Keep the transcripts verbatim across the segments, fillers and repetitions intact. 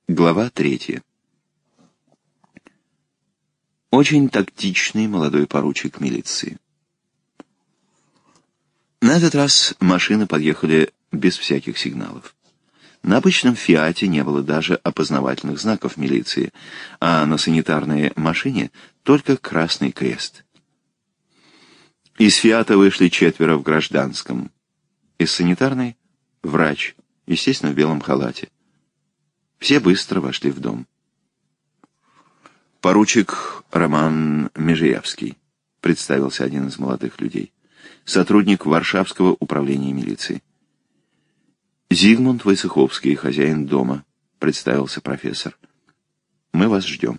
Глава третья. Очень тактичный молодой поручик милиции. На этот раз машины подъехали без всяких сигналов. На обычном «Фиате» не было даже опознавательных знаков милиции, а на санитарной машине только красный крест. Из «Фиата» вышли четверо в гражданском. Из санитарной — врач, естественно, в белом халате. Все быстро вошли в дом. «Поручик Роман Межиевский», — представился один из молодых людей, сотрудник Варшавского управления милиции. «Зигмунд Войцеховский, хозяин дома», — представился профессор. «Мы вас ждем».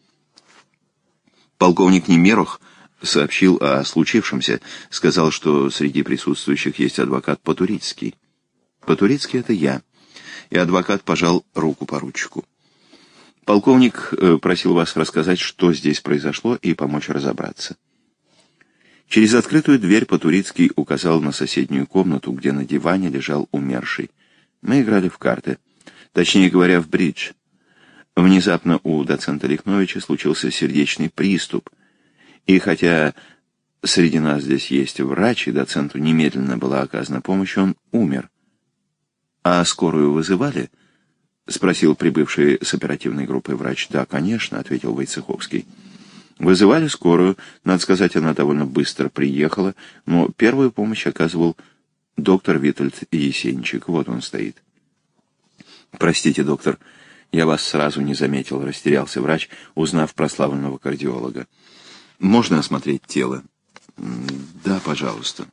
Полковник Немерох сообщил о случившемся, сказал, что среди присутствующих есть адвокат Потурицкий. Потурицкий — это я. И адвокат пожал руку поручику. «Полковник просил вас рассказать, что здесь произошло, и помочь разобраться». Через открытую дверь Потурицкий указал на соседнюю комнату, где на диване лежал умерший. Мы играли в карты, точнее говоря, в бридж. Внезапно у доцента Лихновича случился сердечный приступ, и хотя среди нас здесь есть врач, и доценту немедленно была оказана помощь, он умер. «А скорую вызывали?» — спросил прибывший с оперативной группой врач. «Да, конечно», — ответил Войцеховский. «Вызывали скорую. Надо сказать, она довольно быстро приехала, но первую помощь оказывал доктор Витальд Есенчик. Вот он стоит». «Простите, доктор, я вас сразу не заметил», — растерялся врач, узнав прославленного кардиолога. «Можно осмотреть тело?» «Да, пожалуйста».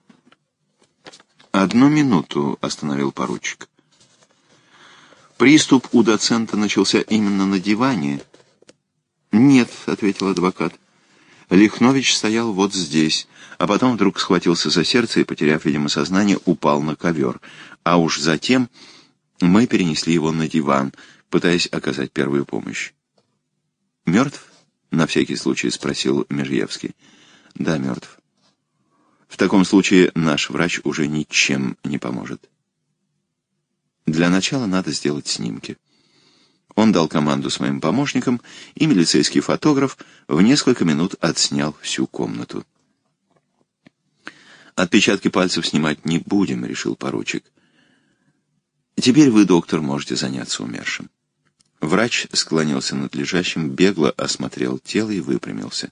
«Одну минуту», — остановил поручик. «Приступ у доцента начался именно на диване?» «Нет», — ответил адвокат. «Лихнович стоял вот здесь, а потом вдруг схватился за сердце и, потеряв, видимо, сознание, упал на ковер. А уж затем мы перенесли его на диван, пытаясь оказать первую помощь». «Мертв?» — на всякий случай спросил Межиевский. «Да, мертв. В таком случае наш врач уже ничем не поможет. Для начала надо сделать снимки». Он дал команду своим помощникам, и милицейский фотограф в несколько минут отснял всю комнату. «Отпечатки пальцев снимать не будем», — решил поручик. «Теперь вы, доктор, можете заняться умершим». Врач склонился над лежащим, бегло осмотрел тело и выпрямился.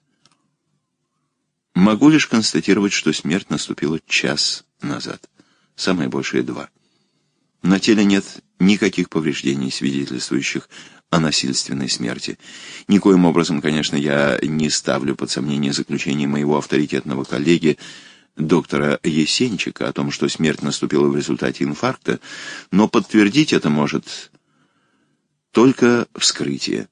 «Могу лишь констатировать, что смерть наступила час назад, самое большее два. На теле нет никаких повреждений, свидетельствующих о насильственной смерти. Никоим образом, конечно, я не ставлю под сомнение заключение моего авторитетного коллеги, доктора Есенчика, о том, что смерть наступила в результате инфаркта, но подтвердить это может только вскрытие.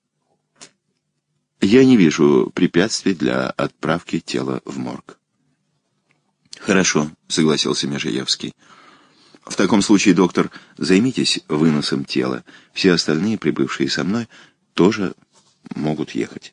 Я не вижу препятствий для отправки тела в морг». «Хорошо», — согласился Межиевский. «В таком случае, доктор, займитесь выносом тела. Все остальные, прибывшие со мной, тоже могут ехать.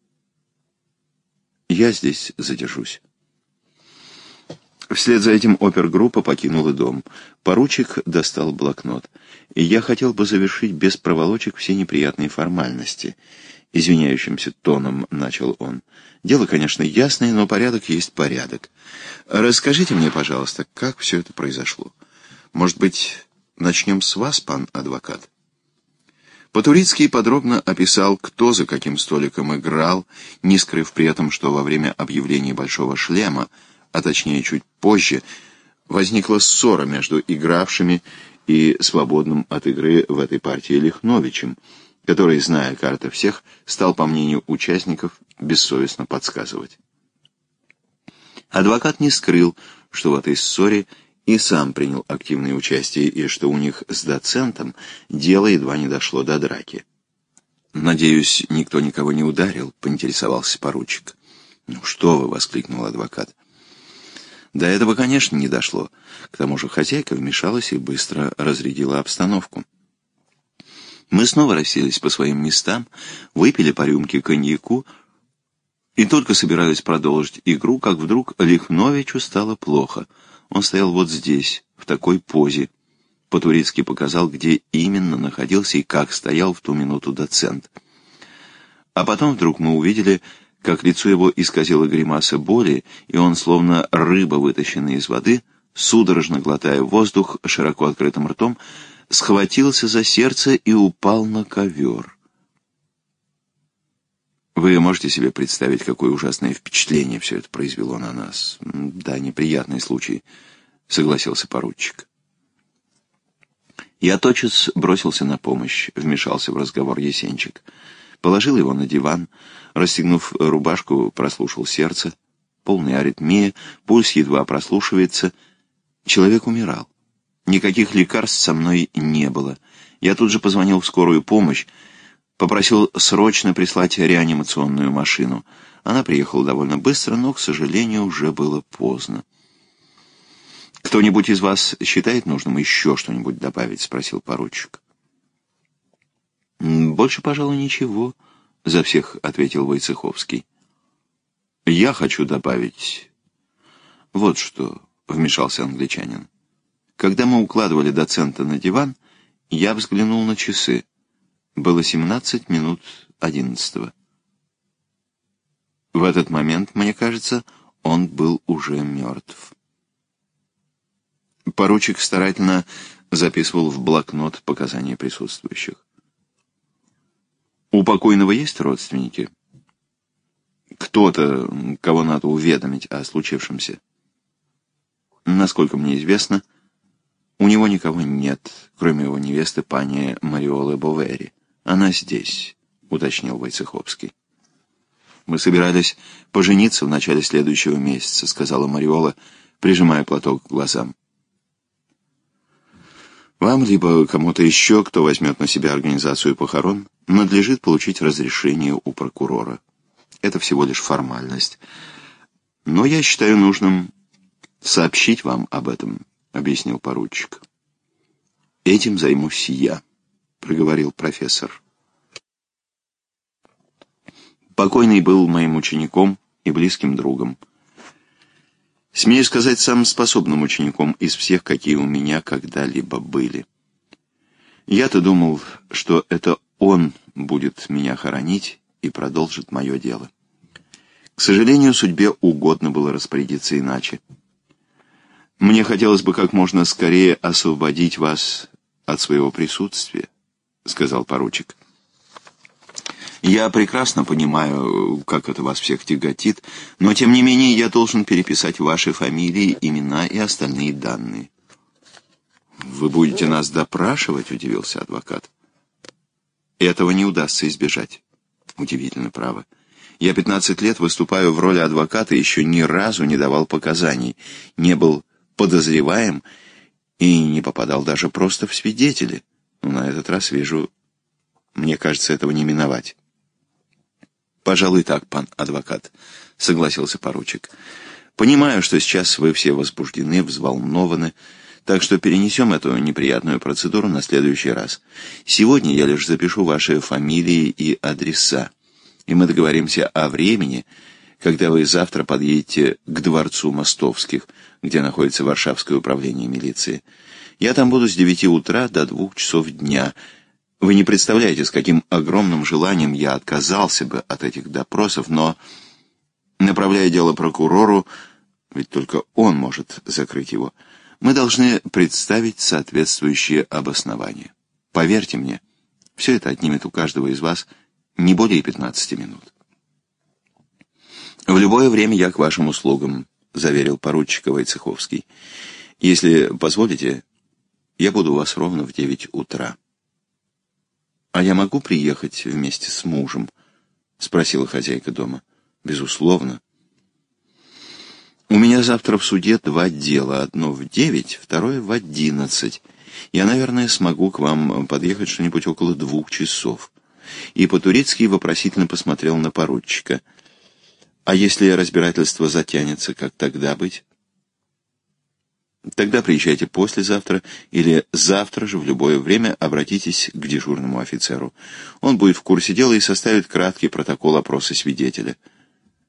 Я здесь задержусь». Вслед за этим опергруппа покинула дом. Поручик достал блокнот. И я хотел бы завершить без проволочек все неприятные формальности. Извиняющимся тоном начал он. «Дело, конечно, ясное, но порядок есть порядок. Расскажите мне, пожалуйста, как все это произошло. Может быть, начнем с вас, пан адвокат?» Потурицкий подробно описал, кто за каким столиком играл, не скрыв при этом, что во время объявления «Большого шлема», а точнее чуть позже, возникла ссора между игравшими и свободным от игры в этой партии Лихновичем, который, зная карты всех, стал, по мнению участников, бессовестно подсказывать. Адвокат не скрыл, что в этой ссоре и сам принял активное участие, и что у них с доцентом дело едва не дошло до драки. «Надеюсь, никто никого не ударил?» — поинтересовался поручик. «Ну что вы!» — воскликнул адвокат. «До этого, конечно, не дошло. К тому же хозяйка вмешалась и быстро разрядила обстановку. Мы снова расселись по своим местам, выпили по рюмке коньяку и только собирались продолжить игру, как вдруг Лихновичу стало плохо. Он стоял вот здесь, в такой позе. По-турецки показал, где именно находился и как стоял в ту минуту доцент. А потом вдруг мы увидели, как лицо его исказило гримаса боли, и он, словно рыба, вытащенная из воды, судорожно глотая воздух широко открытым ртом, схватился за сердце и упал на ковер. Вы можете себе представить, какое ужасное впечатление все это произвело на нас? Да, неприятный случай, согласился поручик. Я тотчас бросился на помощь, вмешался в разговор Есенчик. Положил его на диван, расстегнув рубашку, прослушал сердце. Полная аритмия, пульс едва прослушивается. Человек умирал. Никаких лекарств со мной не было. Я тут же позвонил в скорую помощь, попросил срочно прислать реанимационную машину. Она приехала довольно быстро, но, к сожалению, уже было поздно. «Кто-нибудь из вас считает нужным еще что-нибудь добавить?» — спросил поручик. «Больше, пожалуй, ничего», — за всех ответил Войцеховский. «Я хочу добавить вот что», — вмешался англичанин. «Когда мы укладывали доцента на диван, я взглянул на часы. Было семнадцать минут одиннадцатого. В этот момент, мне кажется, он был уже мертв». Поручик старательно записывал в блокнот показания присутствующих. «У покойного есть родственники? Кто-то, кого надо уведомить о случившемся?» «Насколько мне известно, у него никого нет, кроме его невесты, пани Мариолы Бовери. Она здесь», — уточнил Войцеховский. «Мы собирались пожениться в начале следующего месяца», — сказала Мариола, прижимая платок к глазам. «Вам, либо кому-то еще, кто возьмет на себя организацию похорон, надлежит получить разрешение у прокурора. Это всего лишь формальность. Но я считаю нужным сообщить вам об этом», — объяснил поручик. «Этим займусь я», — проговорил профессор. Покойный был моим учеником и близким другом. Смею сказать, самым способным учеником из всех, какие у меня когда-либо были. Я-то думал, что это он будет меня хоронить и продолжит мое дело. К сожалению, судьбе угодно было распорядиться иначе. «Мне хотелось бы как можно скорее освободить вас от своего присутствия», — сказал поручик. «Я прекрасно понимаю, как это вас всех тяготит, но, тем не менее, я должен переписать ваши фамилии, имена и остальные данные». «Вы будете нас допрашивать?» — удивился адвокат. «Этого не удастся избежать». «Удивительно, право. Я пятнадцать лет выступаю в роли адвоката и еще ни разу не давал показаний, не был подозреваем и не попадал даже просто в свидетели. Но на этот раз вижу, мне кажется, этого не миновать». «Пожалуй, так, пан адвокат», — согласился поручик. «Понимаю, что сейчас вы все возбуждены, взволнованы, так что перенесем эту неприятную процедуру на следующий раз. Сегодня я лишь запишу ваши фамилии и адреса, и мы договоримся о времени, когда вы завтра подъедете к дворцу Мостовских, где находится Варшавское управление милиции. Я там буду с девяти утра до двух часов дня. Вы не представляете, с каким огромным желанием я отказался бы от этих допросов, но, направляя дело прокурору, ведь только он может закрыть его, мы должны представить соответствующие обоснования. Поверьте мне, все это отнимет у каждого из вас не более пятнадцати минут». «В любое время я к вашим услугам», — заверил поручик Войцеховский. «Если позволите, я буду у вас ровно в девять утра». «А я могу приехать вместе с мужем?» — спросила хозяйка дома. «Безусловно. У меня завтра в суде два дела. Одно в девять, второе в одиннадцать. Я, наверное, смогу к вам подъехать что-нибудь около двух часов». И по-турецки вопросительно посмотрел на поручика. «А если разбирательство затянется, как тогда быть?» «Тогда приезжайте послезавтра или завтра же в любое время обратитесь к дежурному офицеру. Он будет в курсе дела и составит краткий протокол опроса свидетеля.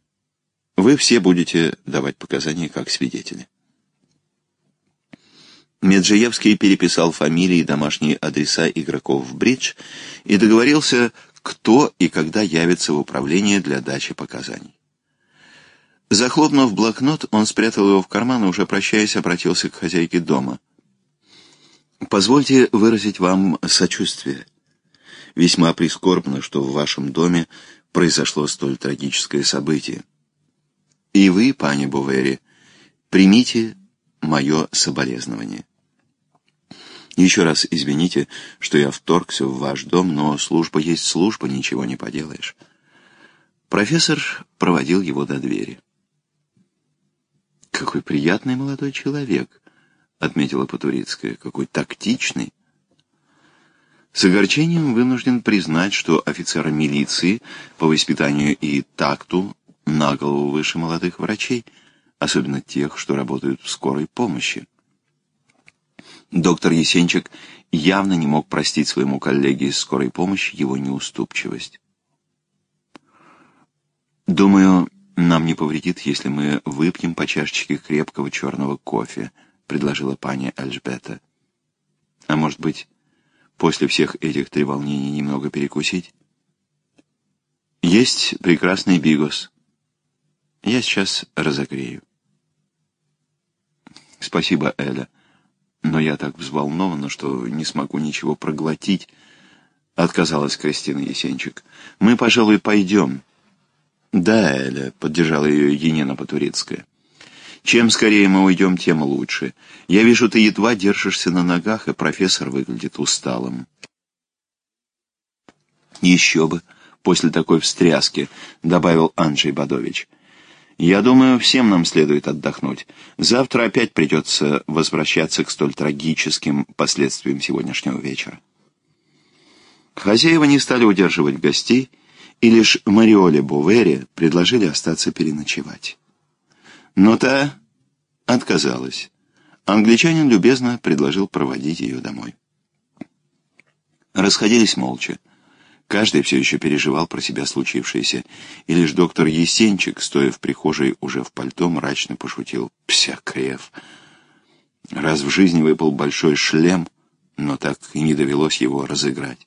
Вы все будете давать показания как свидетели». Меджиевский переписал фамилии и домашние адреса игроков в бридж и договорился, кто и когда явится в управление для дачи показаний. Захлопнув блокнот, он спрятал его в карман и, уже прощаясь, обратился к хозяйке дома. «Позвольте выразить вам сочувствие. Весьма прискорбно, что в вашем доме произошло столь трагическое событие. И вы, пани Бовери, примите мое соболезнование. Еще раз извините, что я вторгся в ваш дом, но служба есть служба, ничего не поделаешь». Профессор проводил его до двери. «Какой приятный молодой человек», — отметила Потурицкая, — «какой тактичный». С огорчением вынужден признать, что офицеры милиции по воспитанию и такту на голову выше молодых врачей, особенно тех, что работают в скорой помощи. Доктор Есенчик явно не мог простить своему коллеге из скорой помощи его неуступчивость. «Думаю, нам не повредит, если мы выпьем по чашечке крепкого черного кофе», — предложила пани Эльжбета. «А может быть, после всех этих треволнений немного перекусить?» «Есть прекрасный бигос. Я сейчас разогрею». «Спасибо, Эля, но я так взволнована, что не смогу ничего проглотить», — отказалась Кристина Есенчик. «Мы, пожалуй, пойдем». «Да, Эля», — поддержала ее Енина Потурицкая. «Чем скорее мы уйдем, тем лучше. Я вижу, ты едва держишься на ногах, и профессор выглядит усталым». «Еще бы, после такой встряски», — добавил Анджей Бадович. «Я думаю, всем нам следует отдохнуть. Завтра опять придется возвращаться к столь трагическим последствиям сегодняшнего вечера». Хозяева не стали удерживать гостей, и лишь Мариоле Бовери предложили остаться переночевать. Но та отказалась. Англичанин любезно предложил проводить ее домой. Расходились молча. Каждый все еще переживал про себя случившееся, и лишь доктор Есенчик, стоя в прихожей уже в пальто, мрачно пошутил: «Псякрев! Раз в жизни выпал большой шлем, но так и не довелось его разыграть».